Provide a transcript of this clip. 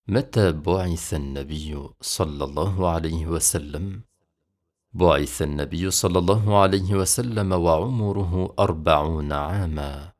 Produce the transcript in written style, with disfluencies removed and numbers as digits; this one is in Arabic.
متى بعث النبي صلى الله عليه وسلم؟ بعث النبي صلى الله عليه وسلم وعمره 40 عاما،